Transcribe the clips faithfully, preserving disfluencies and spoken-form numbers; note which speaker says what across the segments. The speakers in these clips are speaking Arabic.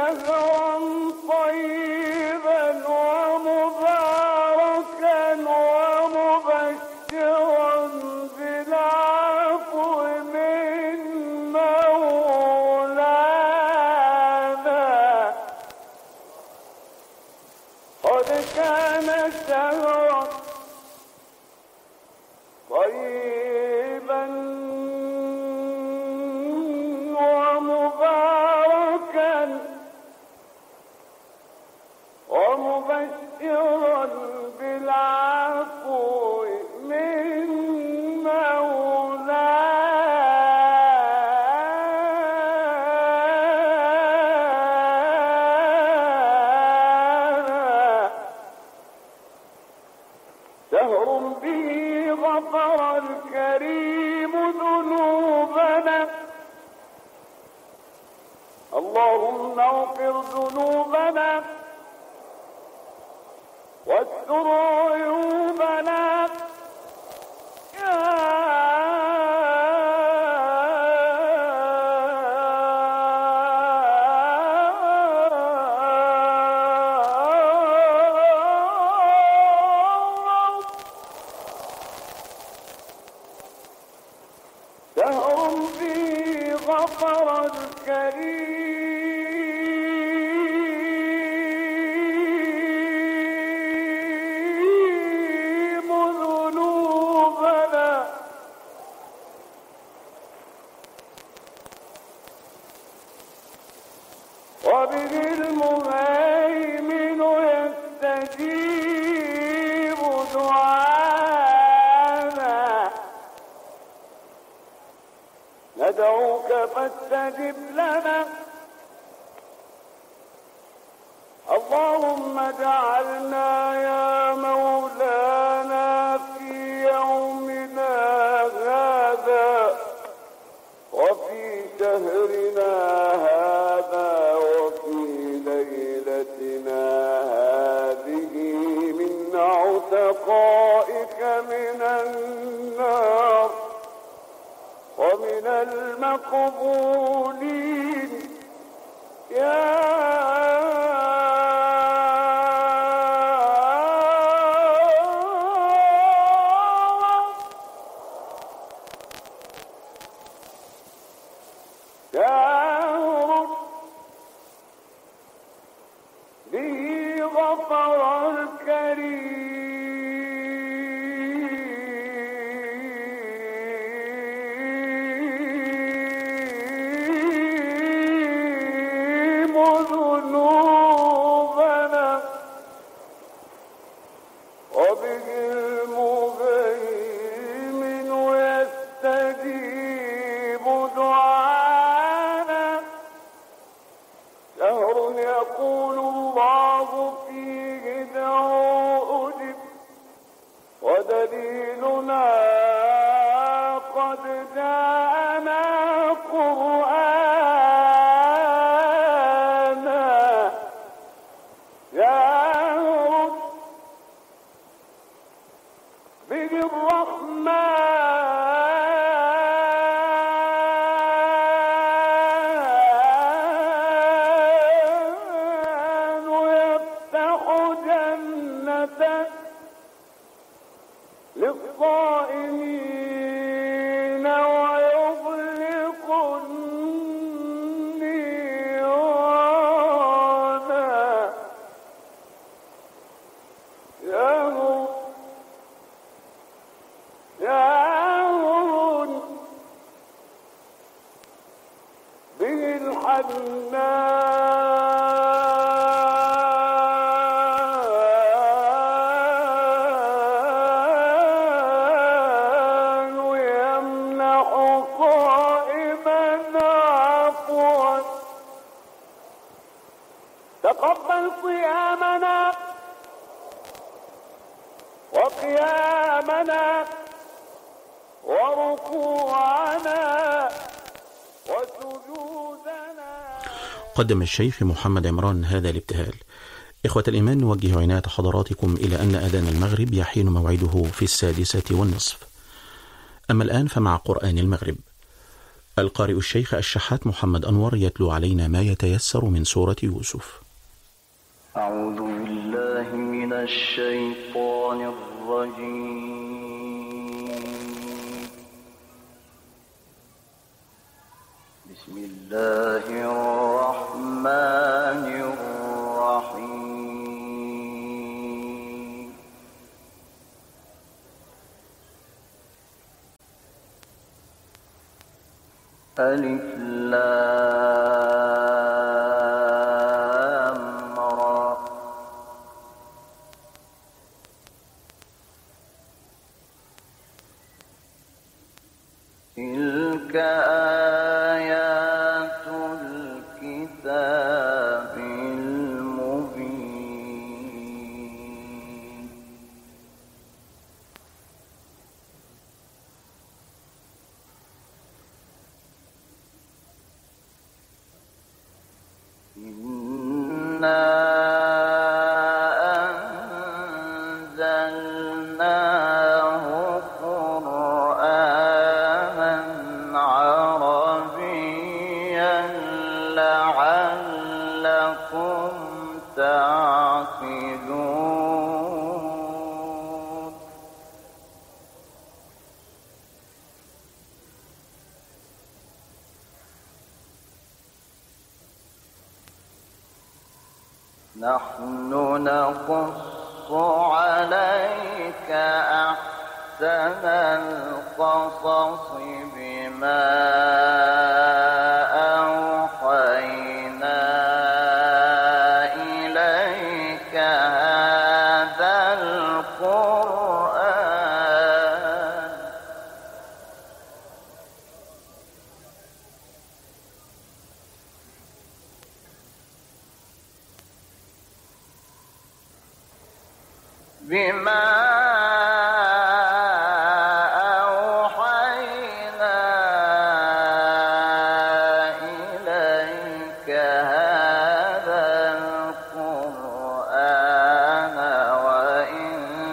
Speaker 1: شهرا طيبا ومباركا ومبشرا بالعفو من مولانا قد كان شهرا طيبا ومباركا ومبشرا بالعفو من مولانا شهر به غفر الكريم ذنوبنا اللهم اغفر ذنوبنا واستر عيوبنا يا شهر به غفر الكريم ذنوبنا وبه المهيمن يستجيب دعانا ندعوك فاستجب لنا اللهم اجعلنا يا مولانا في يومنا هذا وفي شهرنا هذا وفي ليلتنا هذه من عتقائك من النار ومن المقبولين يا شهر به غفر الكريم ذنوبنا وبه المهيمن يستجيب دعانا شهر يقول الله فيه ادعوا أجب ودليلنا قد جاءنا قرآنا شهر به الرحمن يفتح جنة للصائمين ويغلق النيران شهر شهر به الحنان يمنح صائما عفوا تقبل صيامنا وقيامنا وركوعنا وسجودنا.
Speaker 2: قدم الشيخ محمد عمران هذا الابتهال. إخوة الإيمان، نوجه عناية حضراتكم إلى أن أذان المغرب يحين موعده في السادسة والنصف. أما الآن فمع قرآن المغرب. القارئ الشيخ الشحات محمد أنور يتلو علينا ما يتيسر من سورة يوسف.
Speaker 3: أعوذ بالله من الشيطان الرجيم. بسم الله الرحمن الرحيم. ألف لام را. تلك آيات الكتاب المبين. إنا أنزلناه قرآنا عربيا لعلكم تعقلون. نحن نقص عليك أحسن القصص بما أوحينا إليك هذا القرآن بما أوحينا إليك هذا القرآن وإن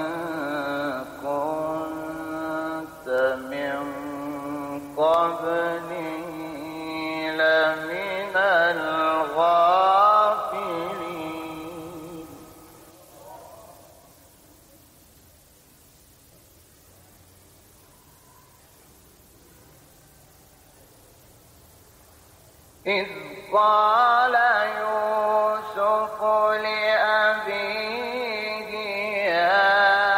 Speaker 3: كنت من قبله لمن الغافلين. إذ قال يوسف لأبيه يا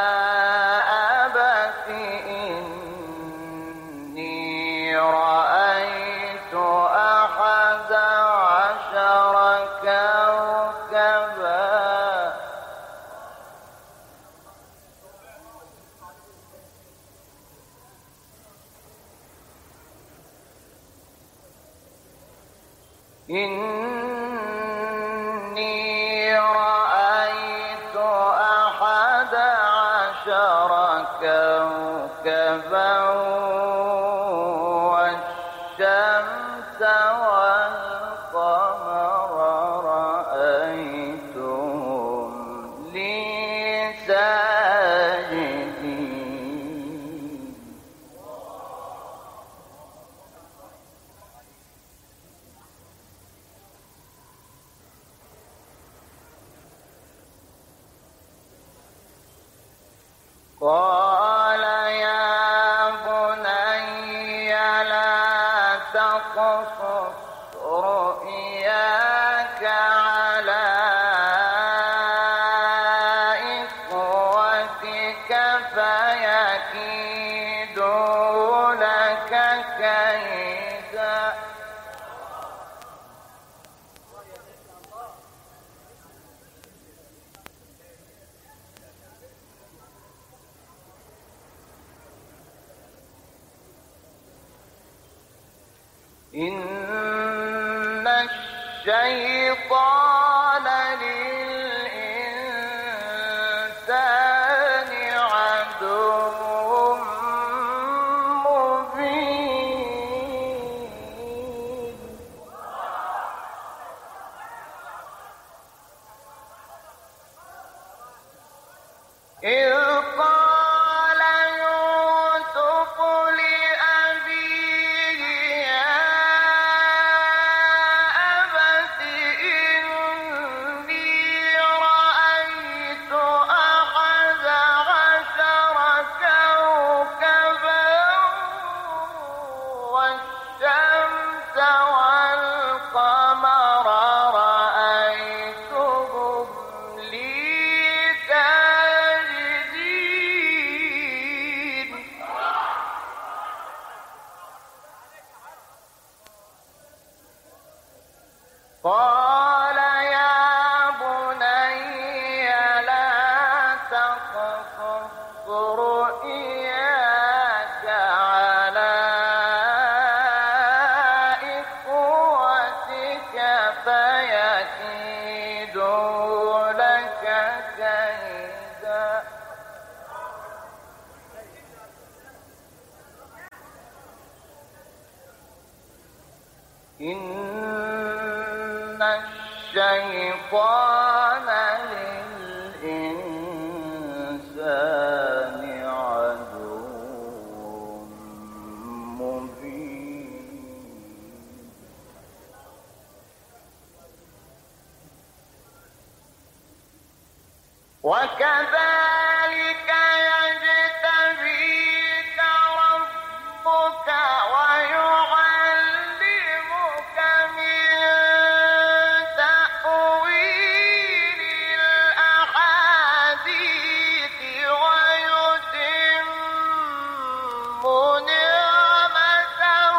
Speaker 3: أبت إني رأيت أحد عشر كوكبا إني رأيت أحد عشر كوكبا والشمس والقمر رأيتهم لي ساجدين. قال يا بني لا تقصص رؤياك على إخوتك فيكيدوا لك كيدا. إن الشيطان للإنسان عدو مبين. إذ قال يوسف لأبيه يا قال يا بني لا تقصص رؤياك على إخوتك فيكيدوا لك كيدا إن الشيطان للإنسان عدو مبين وكذلك يجتبيك ربك ويعلمك من تأويل الأحاديث ويتم نعمته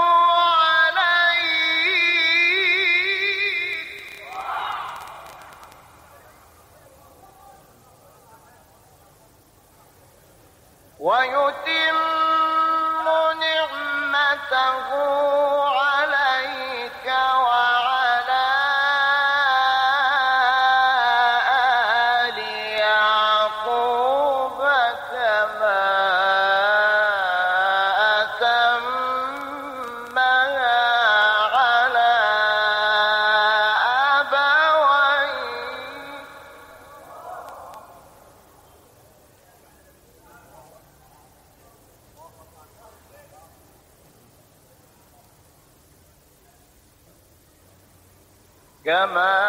Speaker 3: عليك ويتم نعمته عليك وعلى آل يعقوب كما أتمها على أبويك كما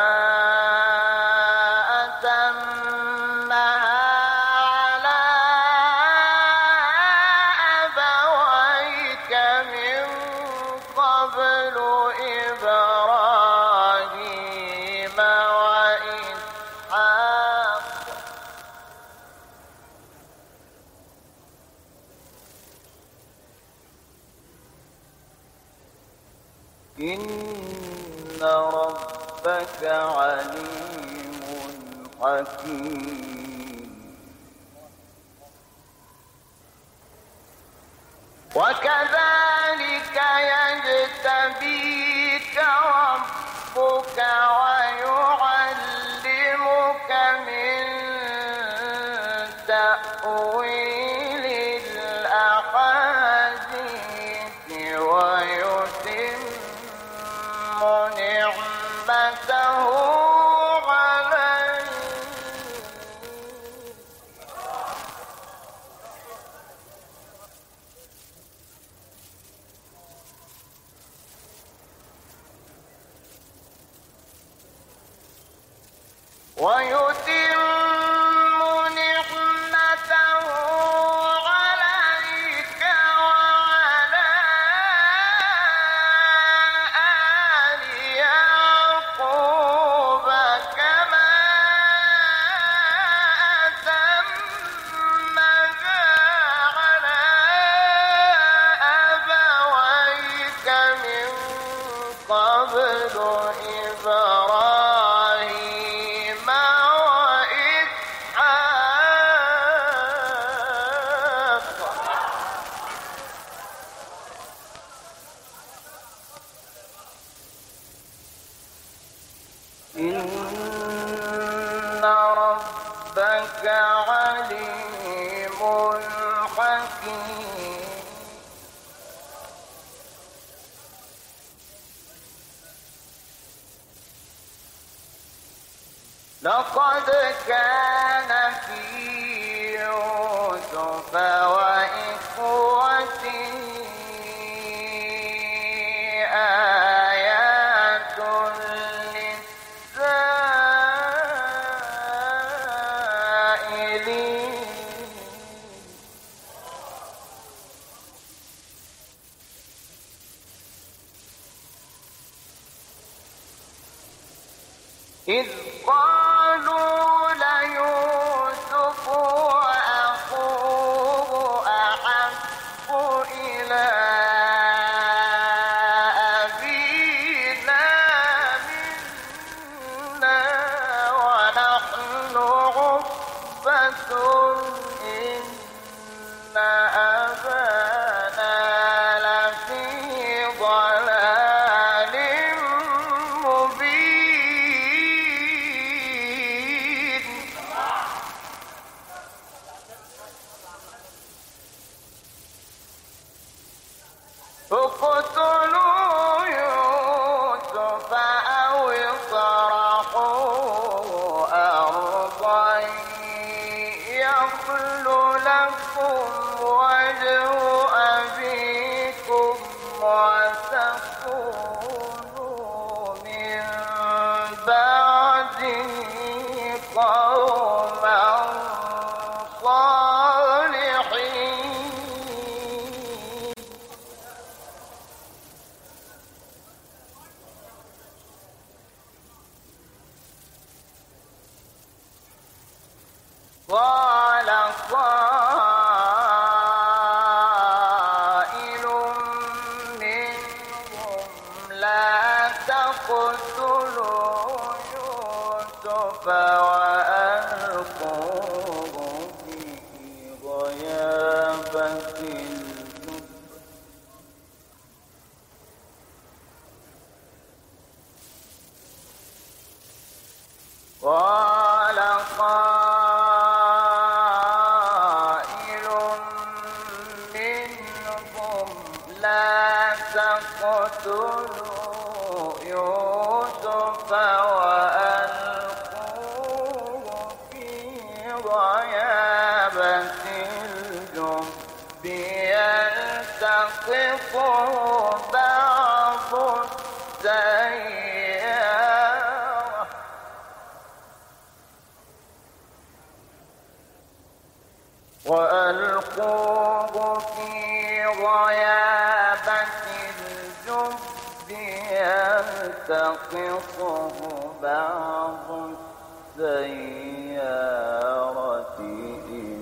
Speaker 3: أتمها على أبويك من قبل إبراهيم وإسحاق إن ربك عليم حكيم وكذلك يجتبيك ربك ويعلمك من تأويل الأحاديث ويتم نعمته عليك ويتم نعمته عليك وعلى آل يعقوب كما أتمها على أبويك من قبل إبراهيم إن ربك عليم حكيم لقد كان في يوسف وإخوته آيات للسائلين إذ قالوا ليوسف وأخوه أحب إلى أبينا اقتلوا يوسف أو اطرحوه أرضا يخل لكم وجه أبيكم وتكونوا من بعده قوما صالحين. قال قائل منهم لا تقتلوا يوسف وألقوه في غيابة الجب قال قائل منهم لا تقتلوا يوسف وألقوه في غيابة الجب يلتقطه بعض السيارة وألقوه في غيابة الجب يلتقطه بعض السيارة إن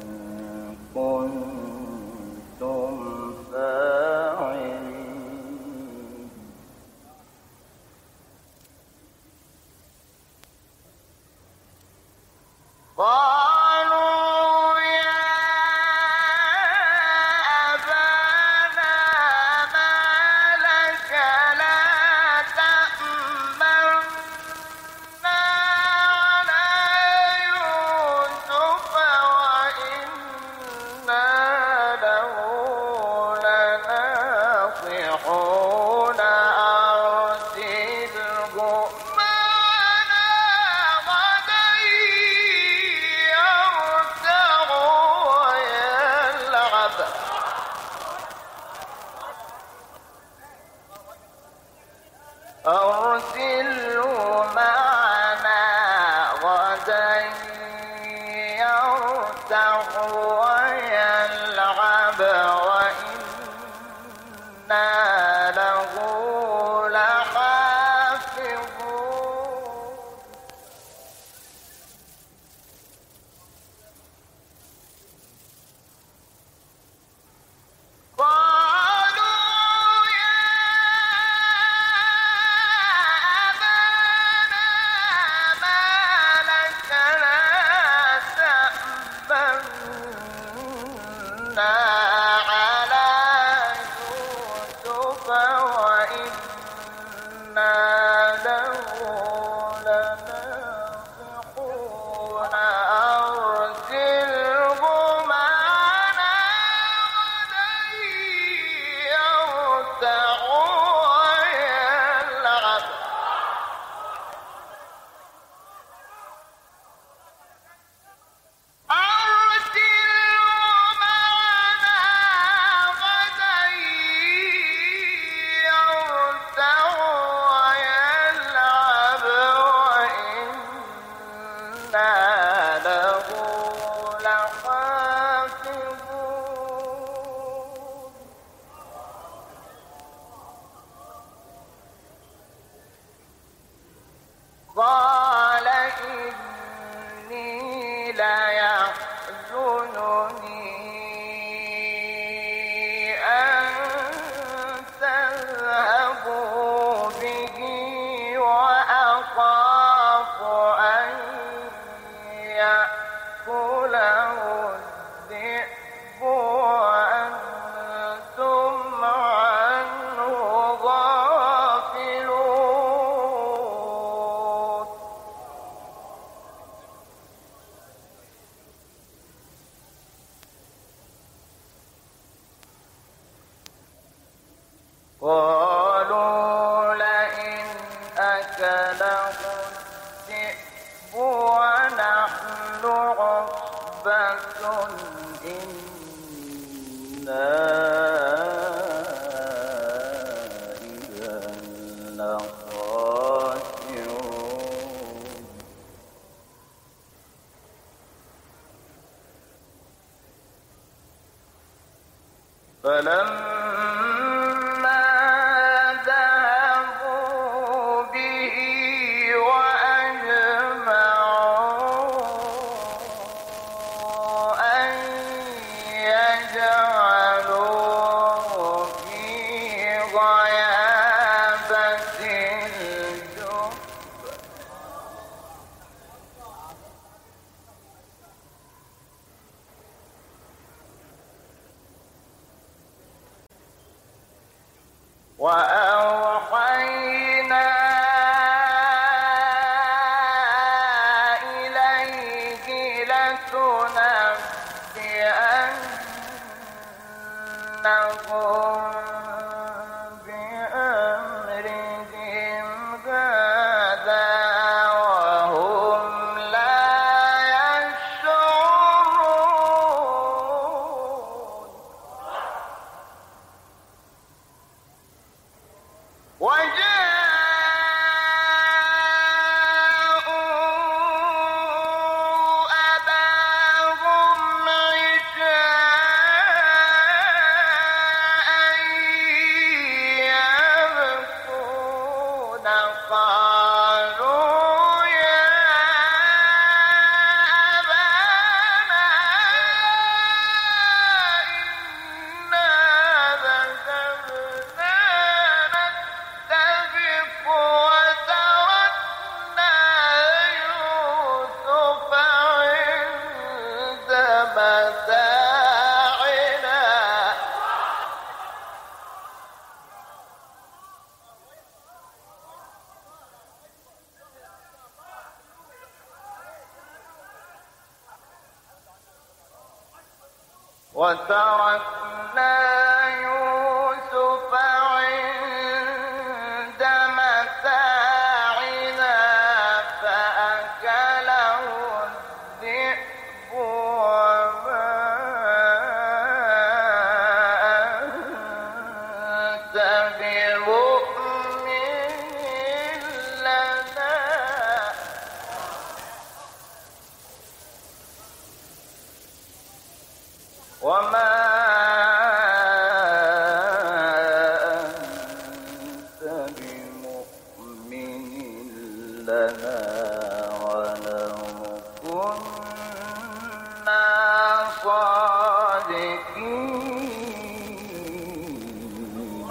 Speaker 3: كنتم فاعلين. قالوا يا أبانا ما لك لا تأمنا على يوسف وإنا له لناصحون أرسله معنا غدا يرتع ويلعب أرسله معنا غدا يرتع ويلعب وإنا له لحافظون. قالوا يا أبانا ما لك لا تأمنا على يوسف وإنا له لناصحون أرسله معنا غدا يرتع ويلعب أرسله معنا غدا يرتع ويلعب وإنا له لحافظون. قال إني ليحزنني أن تذهبوا به وأخاف أن يأكله الذئب وأنتم عنه غافلون. قالوا لئن أكله الذئب ونحن عصبة إنا إذا لخاسرون فلما ذهبوا به وأجمعوا أن يجعلوه في غيابة الجب وأوحينا إليه لتنبئنهم بأمرهم هذا وهم لا يشعرون وجاءوا أباهم عشاء يبكون قالوا يا أبانا إنا ذهبنا نستبق وتركنا يوسف عند متاعنا وتركنا يوسف عند متاعنا فأكله الذئب وما أنت بمؤمن لنا وما أنت بمؤمن لنا ولو كنا صادقين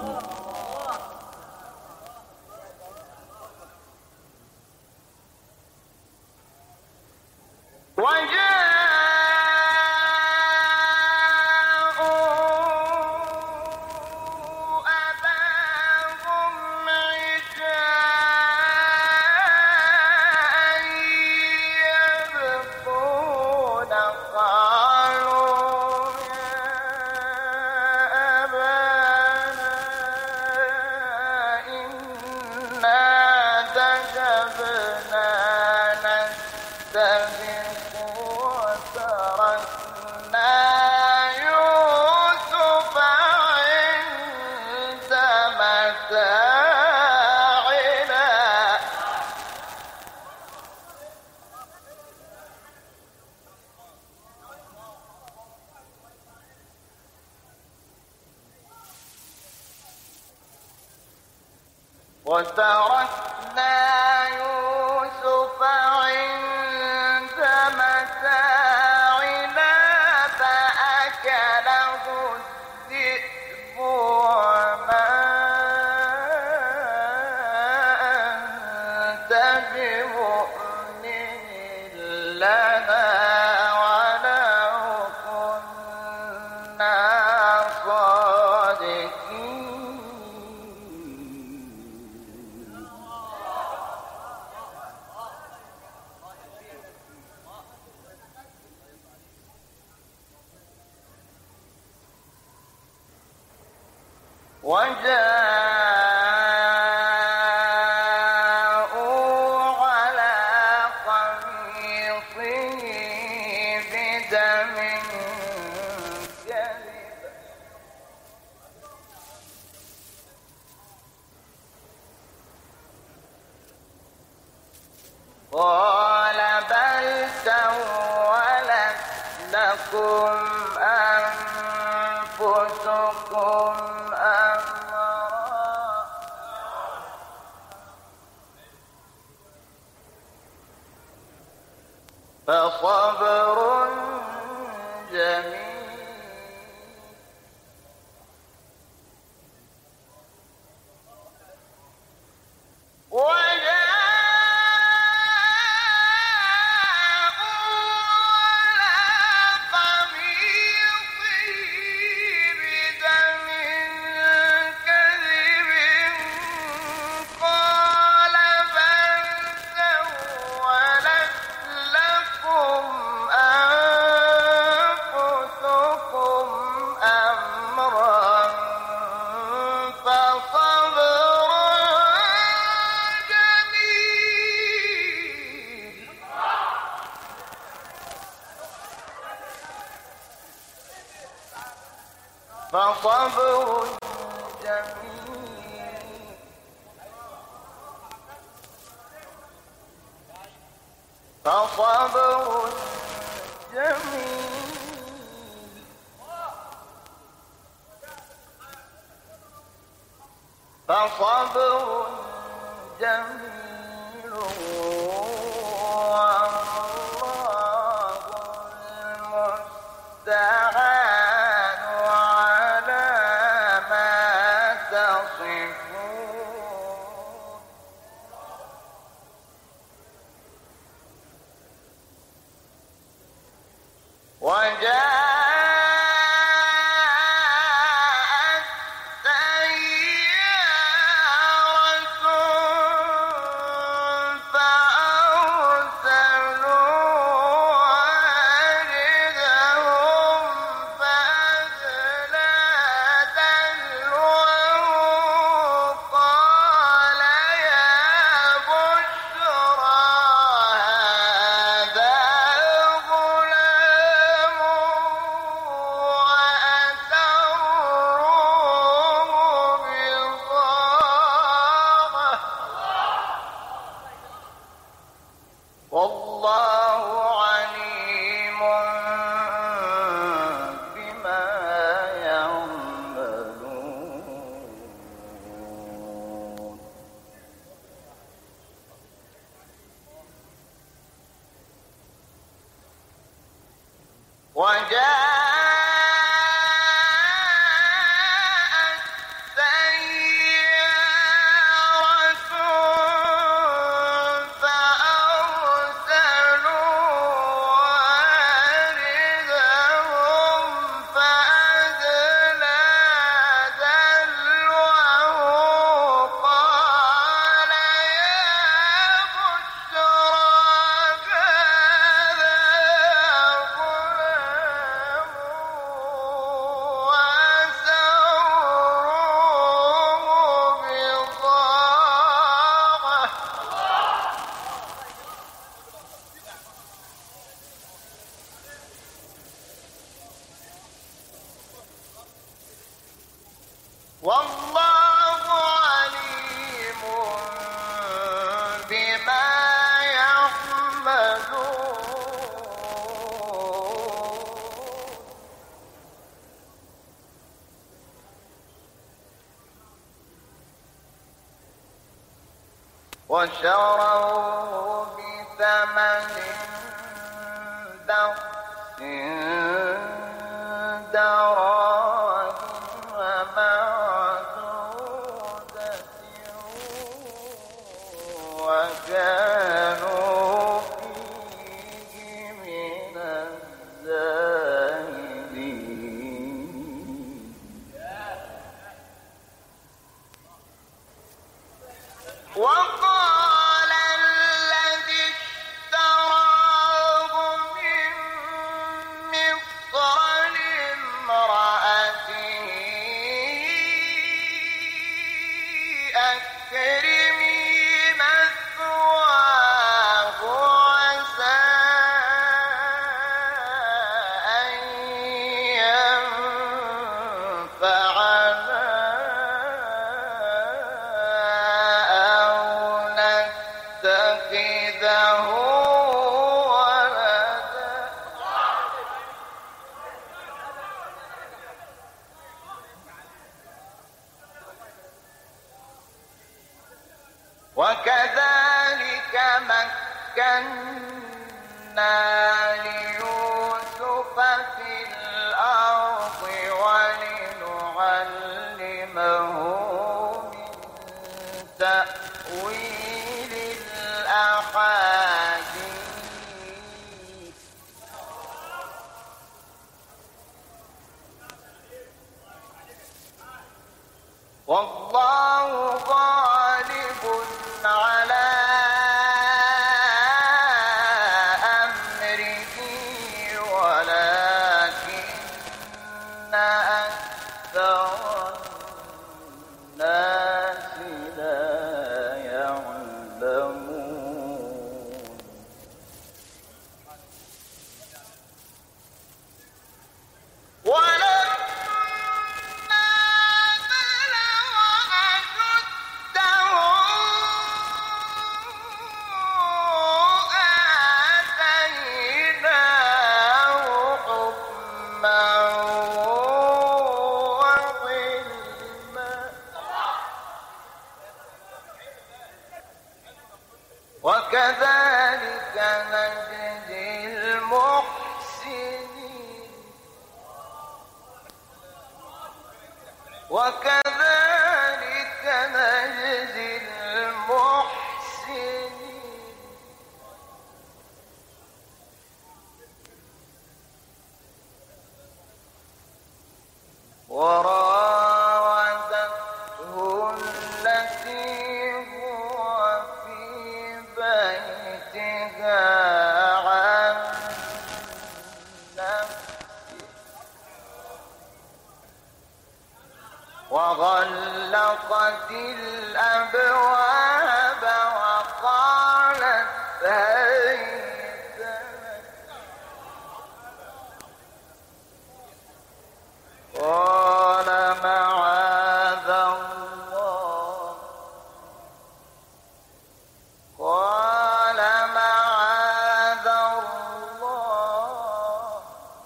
Speaker 3: وجاءوا أباهم عشاء يبكون قالوا يا أبانا إنا ذهبنا نستبق وتركنا يوسف عند متاعنا وتركنا يوسف عند متاعنا فأكله الذئب وما أنت بمؤمن لنا ولو كنا صادقين وجاءوا على قميصه بدم كذب قال بل سولت لكم أنفسكم أمرا فصبر جميل فصبر جميل فصبر جميل فصبر جميل والله المستعان على ما تصفون وجاءت سيارة فأرسلوا واردهم فأدلى دلوه قال يا بشرى هذا غلام وأسروه بضاعة والله عليم بما يعملون وجاءت سيارة فأرسلوا واردهم فأدلى دلوه قال يا بشرى هذا غلام وأسروه بضاعة والله عليم بما يعملون وشروه بثمن بخس دراهم معدودة وكانوا فيه من الزاهدين وقال الذي اشتراه من مصر لامرأته وكذلك مكنا ليوسف في الأرض ولنعلمه من تأويل الأحاديث والله غالب على أمره ولكن أكثر الناس لا يعلمون ولما بلغ أشده آتيناه حكما وعلما وكذلك نجزي المحسنين وكذلك نجزي المحسنين وراودته التي هو في بيتها عن نفسه وغلقت الأبواب وقالت هيت لك قال معاذ الله قال معاذ الله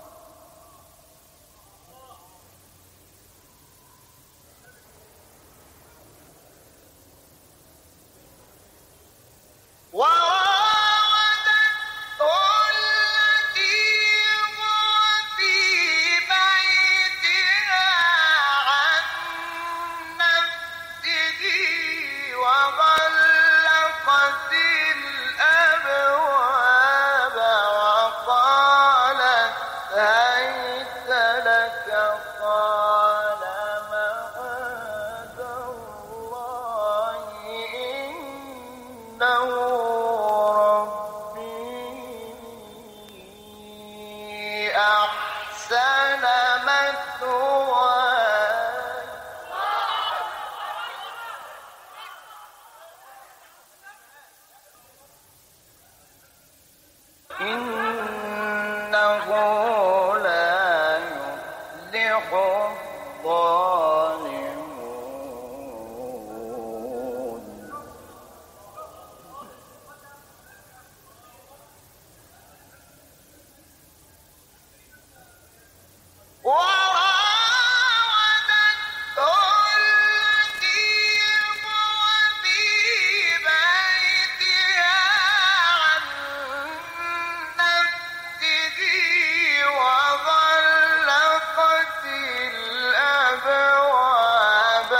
Speaker 3: وراودته التي هو في بيتها عن نفسه وغلقت الأبواب وقالت هيت لك قال معاذ الله إنه ربي أحسن مثواي إنه لا يفلح الظالمون وراودته التي هو في بيتها عن نفسه وغلقت الأبواب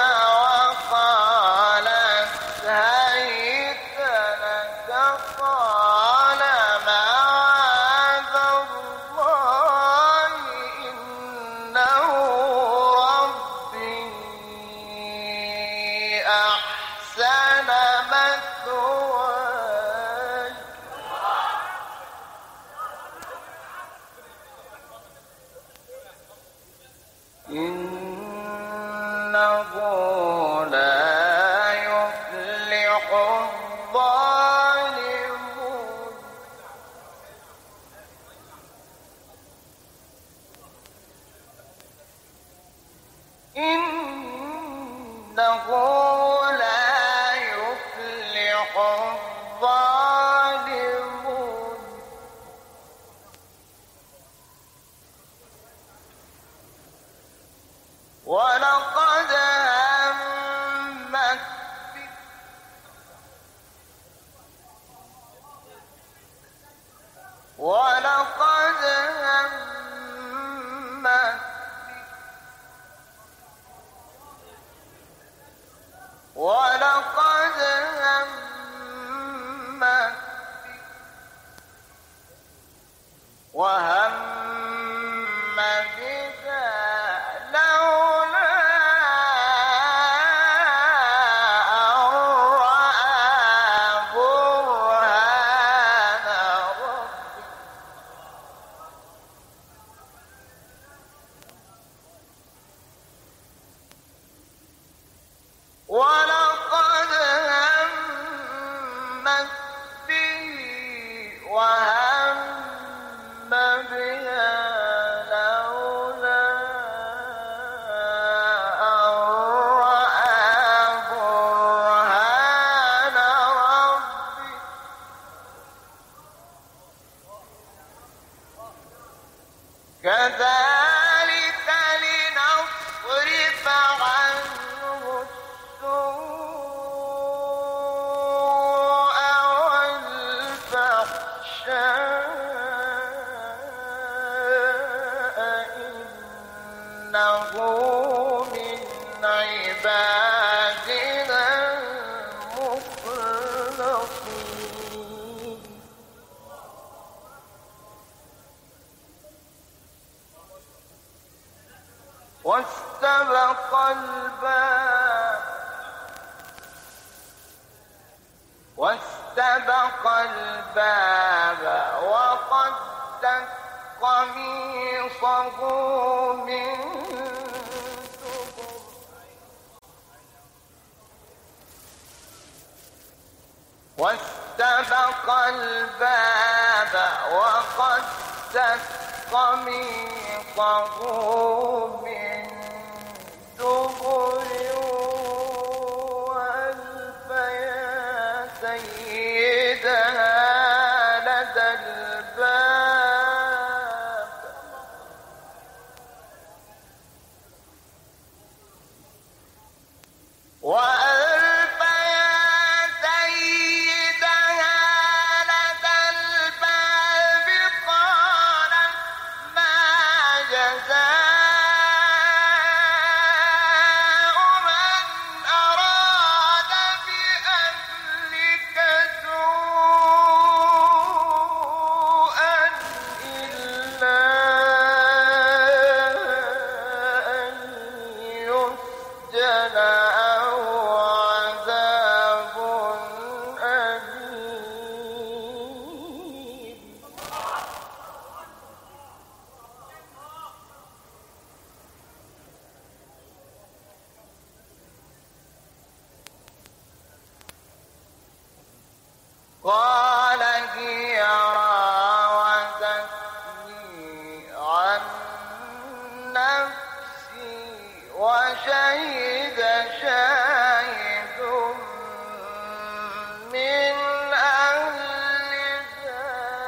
Speaker 3: وقالت هيت لك قال معاذ الله إنه ربي أحسن مثواي إنه لا يفلح الظالمون إنه لا يفلح الظالمون ولقد همت به واستبق الباب واستبق الباب وقدت قميصه من دبر واستبق الباب وقدت قميصه من دبر وألف يا سيدها لدى الباب وألف يا سيدها لدى الباب قالت ما جزاء من أراد بأهلك سوءا إلا أن يسجن أو عذاب أليم. قال هي راودتني عن نفسي وشهد شاهد من أهلها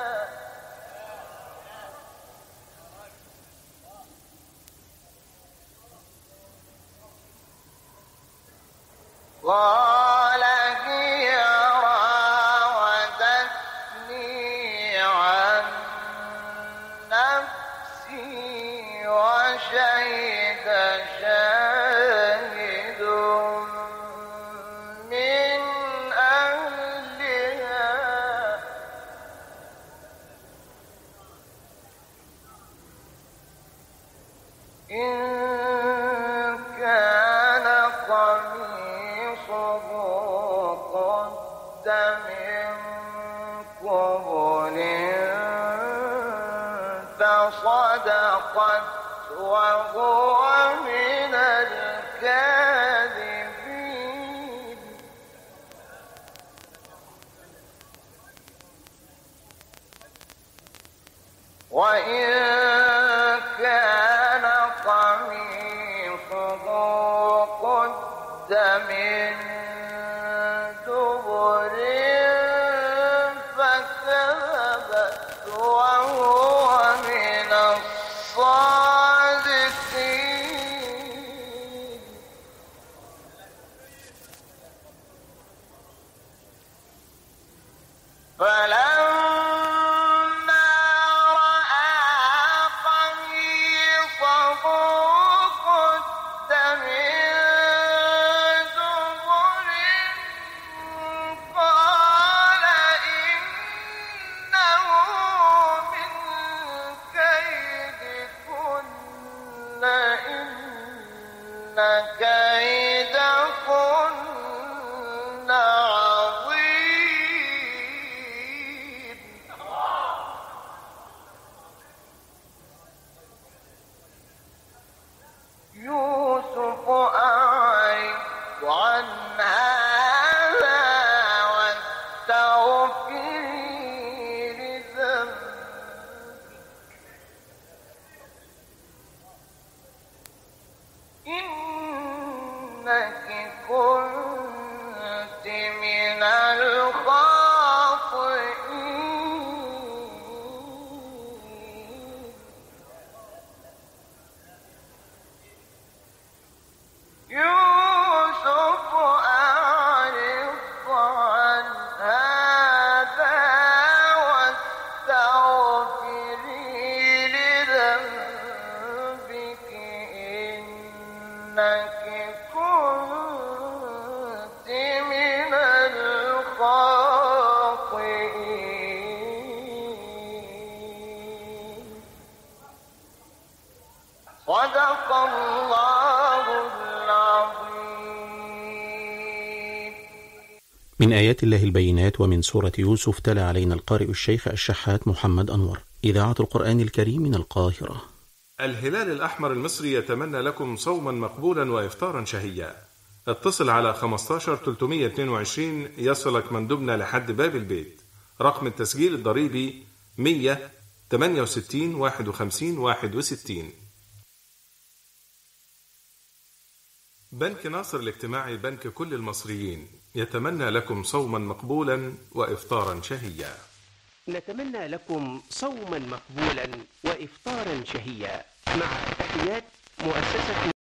Speaker 3: قال هي راودتني عن نفسي وشهد شاهد من أهلها إن كان قميصه قد من قبل فصدقت وهو من الكاذبين. وإن كان قميصه قد من دبر فكذبت وهو من الصادقين. فلما رأى قميصه قد من دبر عن هذا واستغفري لذنبك إنك كنت من الخاطئين. يوسف أعرض عن هذا واستغفري لذنبك إنك كنت من الخاطئين. صدق الله العظيم.
Speaker 2: من آيات الله البينات ومن سورة يوسف تلا علينا القارئ الشيخ الشحات محمد أنور، إذاعة القرآن الكريم من القاهرة.
Speaker 4: الهلال الأحمر المصري يتمنى لكم صوما مقبولا وإفطارا شهيا. اتصل على خمسة عشر ثلاثمائة واثنين وعشرين يصلك مندوبنا لحد باب البيت. رقم التسجيل الضريبي مية وثمانية وستين واحد وخمسين واحد وستين. بنك ناصر الاجتماعي، بنك كل المصريين، يتمنى لكم صوما مقبولا وإفطارا شهيا.
Speaker 5: نتمنى لكم صوما مقبولا وإفطارا شهيا مع تحيات مؤسسة